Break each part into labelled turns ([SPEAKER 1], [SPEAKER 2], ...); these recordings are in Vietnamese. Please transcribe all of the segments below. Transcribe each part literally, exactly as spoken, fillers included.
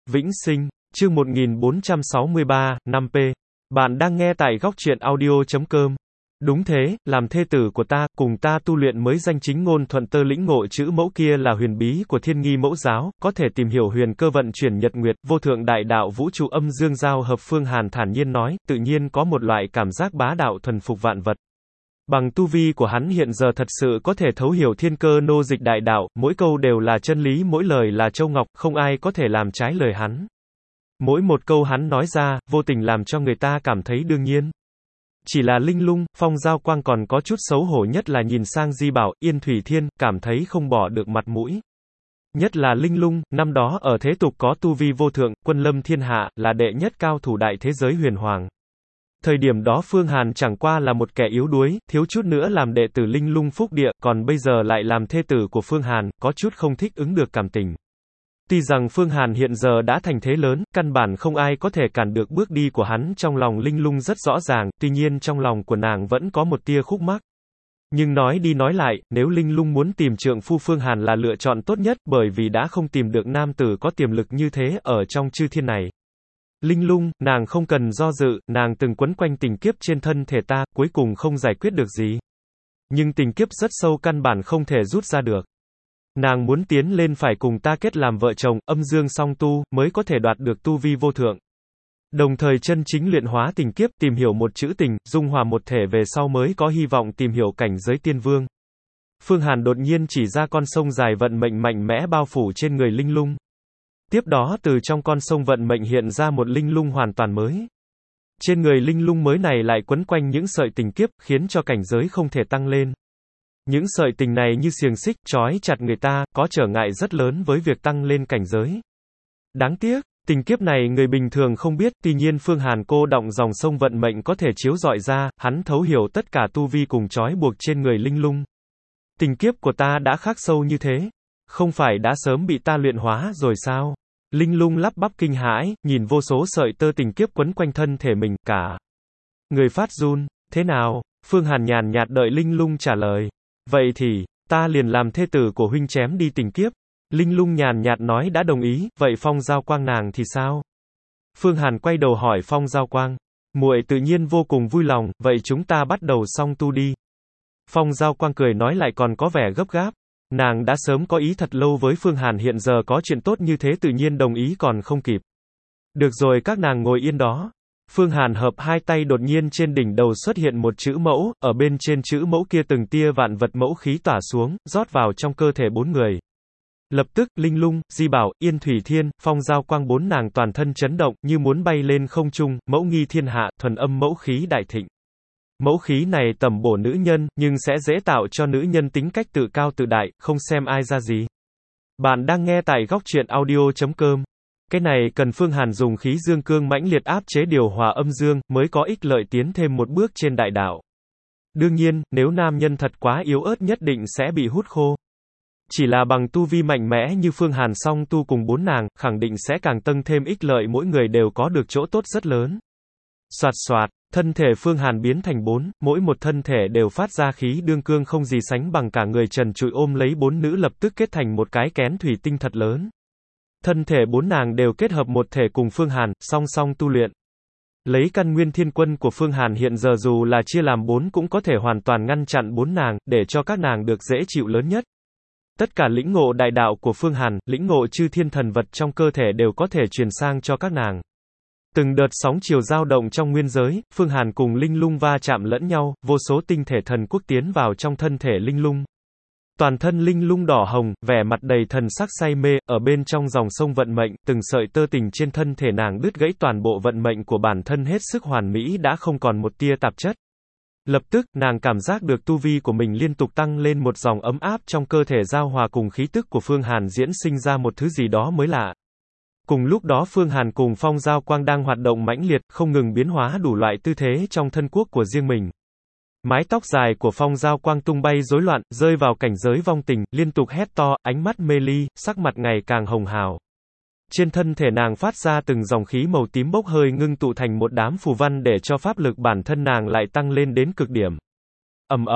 [SPEAKER 1] Vĩnh sinh, chương một nghìn bốn trăm sáu mươi ba, năm p. Bạn đang nghe tại góc truyện audio chấm com. Đúng thế, làm thê tử của ta, cùng ta tu luyện mới danh chính ngôn thuận tơ lĩnh ngộ chữ mẫu kia là huyền bí của thiên nghi mẫu giáo, có thể tìm hiểu huyền cơ vận chuyển nhật nguyệt, vô thượng đại đạo vũ trụ âm dương giao hợp. Phương Hàn thản nhiên nói, tự nhiên có một loại cảm giác bá đạo thuần phục vạn vật. Bằng tu vi của hắn hiện giờ thật sự có thể thấu hiểu thiên cơ nô dịch đại đạo, mỗi câu đều là chân lý, mỗi lời là châu ngọc, không ai có thể làm trái lời hắn. Mỗi một câu hắn nói ra, vô tình làm cho người ta cảm thấy đương nhiên. Chỉ là Linh Lung, Phong Giao Quang còn có chút xấu hổ, nhất là nhìn sang Di Bảo, Yên Thủy Thiên, cảm thấy không bỏ được mặt mũi. Nhất là Linh Lung, năm đó ở thế tục có tu vi vô thượng, quân lâm thiên hạ, là đệ nhất cao thủ đại thế giới huyền hoàng. Thời điểm đó Phương Hàn chẳng qua là một kẻ yếu đuối, thiếu chút nữa làm đệ tử Linh Lung phúc địa, còn bây giờ lại làm thê tử của Phương Hàn, có chút không thích ứng được cảm tình. Tuy rằng Phương Hàn hiện giờ đã thành thế lớn, căn bản không ai có thể cản được bước đi của hắn, trong lòng Linh Lung rất rõ ràng, tuy nhiên trong lòng của nàng vẫn có một tia khúc mắc. Nhưng nói đi nói lại, nếu Linh Lung muốn tìm trượng phu, Phương Hàn là lựa chọn tốt nhất, bởi vì đã không tìm được nam tử có tiềm lực như thế ở trong chư thiên này. Linh Lung, nàng không cần do dự, nàng từng quấn quanh tình kiếp trên thân thể ta, cuối cùng không giải quyết được gì. Nhưng tình kiếp rất sâu, căn bản không thể rút ra được. Nàng muốn tiến lên phải cùng ta kết làm vợ chồng, âm dương song tu, mới có thể đoạt được tu vi vô thượng. Đồng thời chân chính luyện hóa tình kiếp, tìm hiểu một chữ tình, dung hòa một thể về sau mới có hy vọng tìm hiểu cảnh giới tiên vương. Phương Hàn đột nhiên chỉ ra con sông dài vận mệnh mạnh mẽ bao phủ trên người Linh Lung. Tiếp đó từ trong con sông vận mệnh hiện ra một Linh Lung hoàn toàn mới. Trên người Linh Lung mới này lại quấn quanh những sợi tình kiếp, khiến cho cảnh giới không thể tăng lên. Những sợi tình này như xiềng xích, trói chặt người ta, có trở ngại rất lớn với việc tăng lên cảnh giới. Đáng tiếc, tình kiếp này người bình thường không biết, tuy nhiên Phương Hàn cô động dòng sông vận mệnh có thể chiếu rọi ra, hắn thấu hiểu tất cả tu vi cùng trói buộc trên người Linh Lung. Tình kiếp của ta đã khắc sâu như thế, không phải đã sớm bị ta luyện hóa rồi sao? Linh Lung lắp bắp kinh hãi, nhìn vô số sợi tơ tình kiếp quấn quanh thân thể mình, cả người phát run. Thế nào? Phương Hàn nhàn nhạt đợi Linh Lung trả lời. Vậy thì, ta liền làm thê tử của huynh chém đi tình kiếp. Linh Lung nhàn nhạt nói đã đồng ý, vậy Phong Giao Quang nàng thì sao? Phương Hàn quay đầu hỏi Phong Giao Quang. Muội tự nhiên vô cùng vui lòng, vậy chúng ta bắt đầu song tu đi. Phong Giao Quang cười nói lại còn có vẻ gấp gáp. Nàng đã sớm có ý thật lâu với Phương Hàn, hiện giờ có chuyện tốt như thế tự nhiên đồng ý còn không kịp. Được rồi, các nàng ngồi yên đó. Phương Hàn hợp hai tay, đột nhiên trên đỉnh đầu xuất hiện một chữ mẫu, ở bên trên chữ mẫu kia từng tia vạn vật mẫu khí tỏa xuống, rót vào trong cơ thể bốn người. Lập tức, Linh Lung, Di Bảo, Yên Thủy Thiên, Phong Giao Quang bốn nàng toàn thân chấn động, như muốn bay lên không trung, mẫu nghi thiên hạ, thuần âm mẫu khí đại thịnh. Mẫu khí này tầm bổ nữ nhân, nhưng sẽ dễ tạo cho nữ nhân tính cách tự cao tự đại, không xem ai ra gì. Bạn đang nghe tại góc truyện audio chấm com. Cái này cần Phương Hàn dùng khí dương cương mãnh liệt áp chế điều hòa âm dương, mới có ích lợi tiến thêm một bước trên đại đạo. Đương nhiên, nếu nam nhân thật quá yếu ớt nhất định sẽ bị hút khô. Chỉ là bằng tu vi mạnh mẽ như Phương Hàn song tu cùng bốn nàng, khẳng định sẽ càng tăng thêm ích lợi, mỗi người đều có được chỗ tốt rất lớn. Soạt soạt, thân thể Phương Hàn biến thành bốn, mỗi một thân thể đều phát ra khí đương cương không gì sánh bằng, cả người trần trụi ôm lấy bốn nữ lập tức kết thành một cái kén thủy tinh thật lớn. Thân thể bốn nàng đều kết hợp một thể cùng Phương Hàn, song song tu luyện. Lấy căn nguyên thiên quân của Phương Hàn hiện giờ dù là chia làm bốn cũng có thể hoàn toàn ngăn chặn bốn nàng, để cho các nàng được dễ chịu lớn nhất. Tất cả lĩnh ngộ đại đạo của Phương Hàn, lĩnh ngộ chư thiên thần vật trong cơ thể đều có thể truyền sang cho các nàng. Từng đợt sóng chiều dao động trong nguyên giới, Phương Hàn cùng Linh Lung va chạm lẫn nhau, vô số tinh thể thần quốc tiến vào trong thân thể Linh Lung. Toàn thân Linh Lung đỏ hồng, vẻ mặt đầy thần sắc say mê, ở bên trong dòng sông vận mệnh, từng sợi tơ tình trên thân thể nàng đứt gãy, toàn bộ vận mệnh của bản thân hết sức hoàn mỹ đã không còn một tia tạp chất. Lập tức, nàng cảm giác được tu vi của mình liên tục tăng lên, một dòng ấm áp trong cơ thể giao hòa cùng khí tức của Phương Hàn diễn sinh ra một thứ gì đó mới lạ. Cùng lúc đó Phương Hàn cùng Phong Giao Quang đang hoạt động mãnh liệt, không ngừng biến hóa đủ loại tư thế trong thân quốc của riêng mình. Mái tóc dài của Phong Giao Quang tung bay rối loạn, rơi vào cảnh giới vong tình, liên tục hét to, ánh mắt mê ly, sắc mặt ngày càng hồng hào. Trên thân thể nàng phát ra từng dòng khí màu tím bốc hơi ngưng tụ thành một đám phù văn để cho pháp lực bản thân nàng lại tăng lên đến cực điểm. Ầm ầm,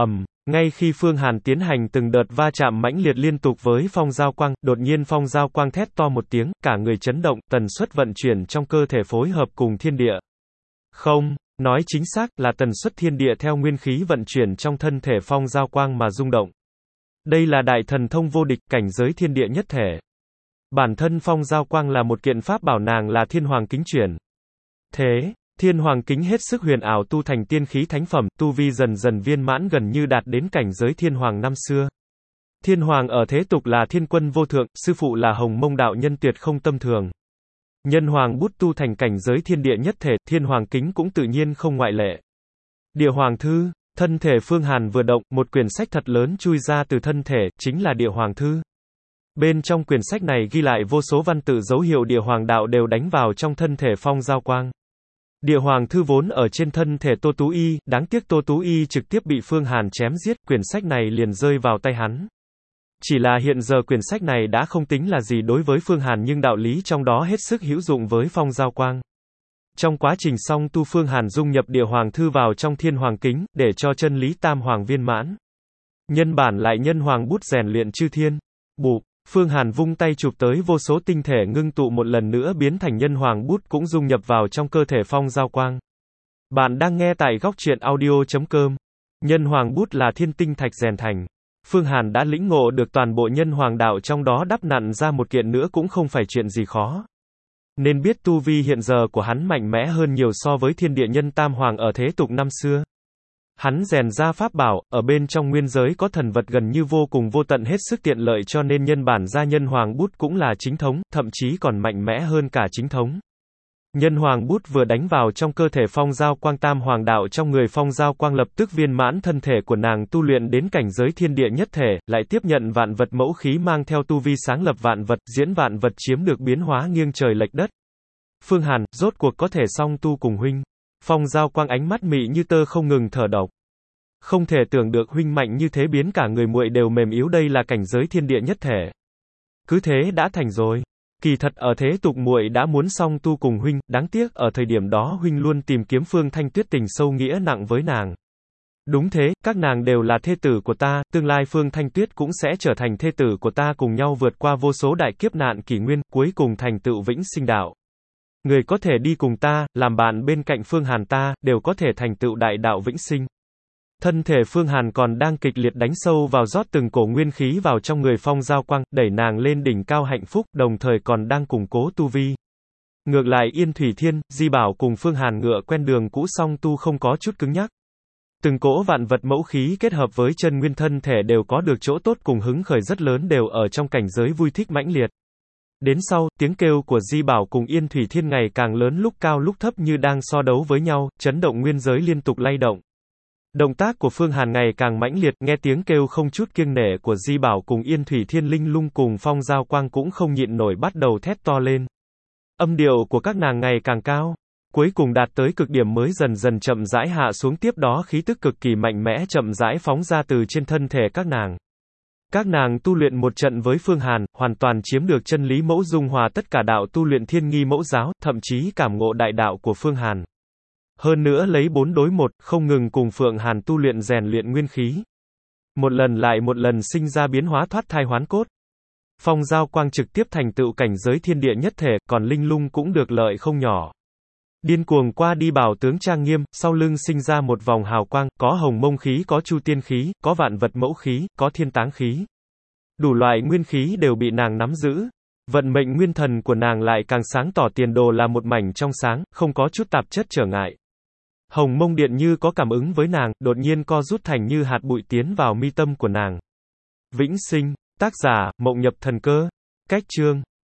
[SPEAKER 1] Ngay khi Phương Hàn tiến hành từng đợt va chạm mãnh liệt liên tục với Phong Giao Quang, đột nhiên Phong Giao Quang thét to một tiếng, cả người chấn động, tần suất vận chuyển trong cơ thể phối hợp cùng thiên địa. Không, nói chính xác là tần suất thiên địa theo nguyên khí vận chuyển trong thân thể Phong Giao Quang mà rung động. Đây là đại thần thông vô địch, cảnh giới thiên địa nhất thể. Bản thân Phong Giao Quang là một kiện pháp bảo, nàng là Thiên Hoàng Kính chuyển. Thế, Thiên Hoàng Kính hết sức huyền ảo tu thành tiên khí thánh phẩm, tu vi dần dần viên mãn gần như đạt đến cảnh giới Thiên Hoàng năm xưa. Thiên Hoàng ở thế tục là Thiên Quân vô thượng, sư phụ là Hồng Mông đạo nhân tuyệt không tâm thường. Nhân Hoàng bút tu thành cảnh giới thiên địa nhất thể, Thiên Hoàng Kính cũng tự nhiên không ngoại lệ. Địa Hoàng Thư, thân thể Phương Hàn vừa động, một quyển sách thật lớn chui ra từ thân thể, chính là Địa Hoàng Thư. Bên trong quyển sách này ghi lại vô số văn tự dấu hiệu Địa Hoàng đạo đều đánh vào trong thân thể Phong Giao Quang. Địa Hoàng Thư vốn ở trên thân thể Tô Tú Y, đáng tiếc Tô Tú Y trực tiếp bị Phương Hàn chém giết, quyển sách này liền rơi vào tay hắn. Chỉ là hiện giờ quyển sách này đã không tính là gì đối với Phương Hàn, nhưng đạo lý trong đó hết sức hữu dụng với Phong Giao Quang. Trong quá trình song tu, Phương Hàn dung nhập Địa Hoàng Thư vào trong Thiên Hoàng Kính, để cho chân lý Tam Hoàng viên mãn. Nhân bản lại Nhân Hoàng bút rèn luyện chư thiên. Bụp, Phương Hàn vung tay chụp tới, vô số tinh thể ngưng tụ một lần nữa biến thành Nhân Hoàng bút cũng dung nhập vào trong cơ thể Phong Giao Quang. Bạn đang nghe tại góc truyện audio chấm com. Nhân Hoàng bút là thiên tinh thạch rèn thành. Phương Hàn đã lĩnh ngộ được toàn bộ Nhân Hoàng đạo, trong đó đắp nặn ra một kiện nữa cũng không phải chuyện gì khó. Nên biết tu vi hiện giờ của hắn mạnh mẽ hơn nhiều so với Thiên Địa Nhân Tam Hoàng ở thế tục năm xưa. Hắn rèn ra pháp bảo, ở bên trong nguyên giới có thần vật gần như vô cùng vô tận, hết sức tiện lợi, cho nên nhân bản ra Nhân Hoàng bút cũng là chính thống, thậm chí còn mạnh mẽ hơn cả chính thống. Nhân Hoàng bút vừa đánh vào trong cơ thể Phong Giao Quang, Tam Hoàng đạo trong người Phong Giao Quang lập tức viên mãn, thân thể của nàng tu luyện đến cảnh giới thiên địa nhất thể, lại tiếp nhận vạn vật mẫu khí, mang theo tu vi sáng lập vạn vật, diễn vạn vật, chiếm được biến hóa nghiêng trời lệch đất. Phương Hàn, rốt cuộc có thể song tu cùng huynh. Phong Giao Quang ánh mắt mị như tơ không ngừng thở độc. Không thể tưởng được huynh mạnh như thế, biến cả người muội đều mềm yếu, đây là cảnh giới thiên địa nhất thể. Cứ thế đã thành rồi. Kỳ thật ở thế tục muội đã muốn song tu cùng huynh, đáng tiếc ở thời điểm đó huynh luôn tìm kiếm Phương Thanh Tuyết, tình sâu nghĩa nặng với nàng. Đúng thế, các nàng đều là thê tử của ta, tương lai Phương Thanh Tuyết cũng sẽ trở thành thê tử của ta, cùng nhau vượt qua vô số đại kiếp nạn kỷ nguyên, cuối cùng thành tựu vĩnh sinh đạo. Người có thể đi cùng ta, làm bạn bên cạnh Phương Hàn ta, đều có thể thành tựu đại đạo vĩnh sinh. Thân thể Phương Hàn còn đang kịch liệt đánh sâu vào, rót từng cổ nguyên khí vào trong người Phong Giao Quang, đẩy nàng lên đỉnh cao hạnh phúc, đồng thời còn đang củng cố tu vi. Ngược lại Yên Thủy Thiên, Di Bảo cùng Phương Hàn ngựa quen đường cũ, song tu không có chút cứng nhắc. Từng cỗ vạn vật mẫu khí kết hợp với chân nguyên thân thể đều có được chỗ tốt cùng hứng khởi rất lớn, đều ở trong cảnh giới vui thích mãnh liệt. Đến sau, tiếng kêu của Di Bảo cùng Yên Thủy Thiên ngày càng lớn, lúc cao lúc thấp như đang so đấu với nhau, chấn động nguyên giới liên tục lay động. Động tác của Phương Hàn ngày càng mãnh liệt, nghe tiếng kêu không chút kiêng nể của Di Bảo cùng Yên Thủy Thiên, Linh Lung cùng Phong Giao Quang cũng không nhịn nổi bắt đầu thét to lên. Âm điệu của các nàng ngày càng cao, cuối cùng đạt tới cực điểm mới dần dần chậm rãi hạ xuống, tiếp đó khí tức cực kỳ mạnh mẽ chậm rãi phóng ra từ trên thân thể các nàng. Các nàng tu luyện một trận với Phương Hàn, hoàn toàn chiếm được chân lý mẫu, dung hòa tất cả đạo tu luyện Thiên Nghi mẫu giáo, thậm chí cảm ngộ đại đạo của Phương Hàn. Hơn nữa lấy bốn đối một, không ngừng cùng Phượng Hàn tu luyện rèn luyện nguyên khí. Một lần lại một lần sinh ra biến hóa, thoát thai hoán cốt. Phong Giao Quang trực tiếp thành tựu cảnh giới thiên địa nhất thể, còn Linh Lung cũng được lợi không nhỏ. Điên cuồng qua đi bảo tướng trang nghiêm, sau lưng sinh ra một vòng hào quang, có hồng mông khí, có chu tiên khí, có vạn vật mẫu khí, có thiên táng khí. Đủ loại nguyên khí đều bị nàng nắm giữ. Vận mệnh nguyên thần của nàng lại càng sáng tỏ, tiền đồ là một mảnh trong sáng, không có chút tạp chất trở ngại. Hồng mông điện như có cảm ứng với nàng, đột nhiên co rút thành như hạt bụi tiến vào mi tâm của nàng. Vĩnh sinh, tác giả, Mộng Nhập Thần Cơ. Cách chương